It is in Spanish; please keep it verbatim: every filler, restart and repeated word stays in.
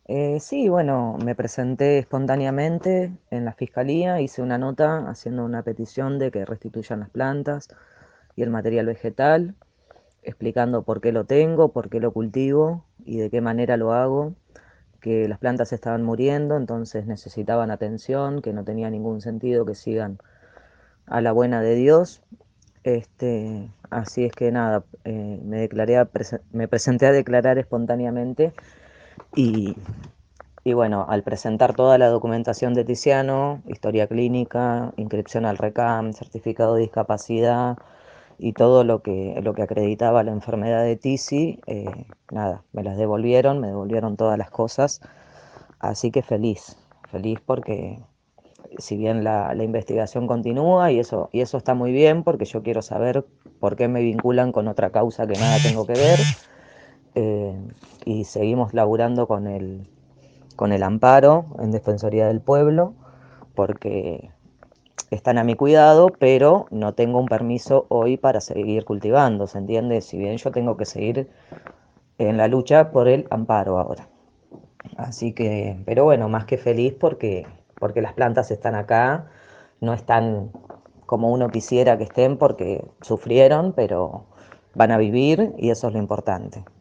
Eh, sí, bueno, me presenté espontáneamente en la fiscalía, hice una nota haciendo una petición de que restituyan las plantas y el material vegetal, explicando por qué lo tengo, por qué lo cultivo y de qué manera lo hago, que las plantas estaban muriendo, entonces necesitaban atención, que no tenía ningún sentido que sigan a la buena de Dios. Este, así es que nada, eh, me declaré a prese- me presenté a declarar espontáneamente y y bueno, al presentar toda la documentación de Tiziano, historia clínica, inscripción al RECAM, certificado de discapacidad y todo lo que, lo que acreditaba la enfermedad de Tizi, eh, nada, me las devolvieron, me devolvieron todas las cosas, así que feliz, feliz porque si bien la, la investigación continúa y eso, y eso está muy bien porque yo quiero saber por qué me vinculan con otra causa que nada tengo que ver, eh, y seguimos laburando con el, con el amparo en Defensoría del Pueblo, porque están a mi cuidado, pero no tengo un permiso hoy para seguir cultivando, ¿se entiende? Si bien yo tengo que seguir en la lucha por el amparo ahora. Así que, pero bueno, más que feliz porque, porque las plantas están acá, no están como uno quisiera que estén porque sufrieron, pero van a vivir y eso es lo importante.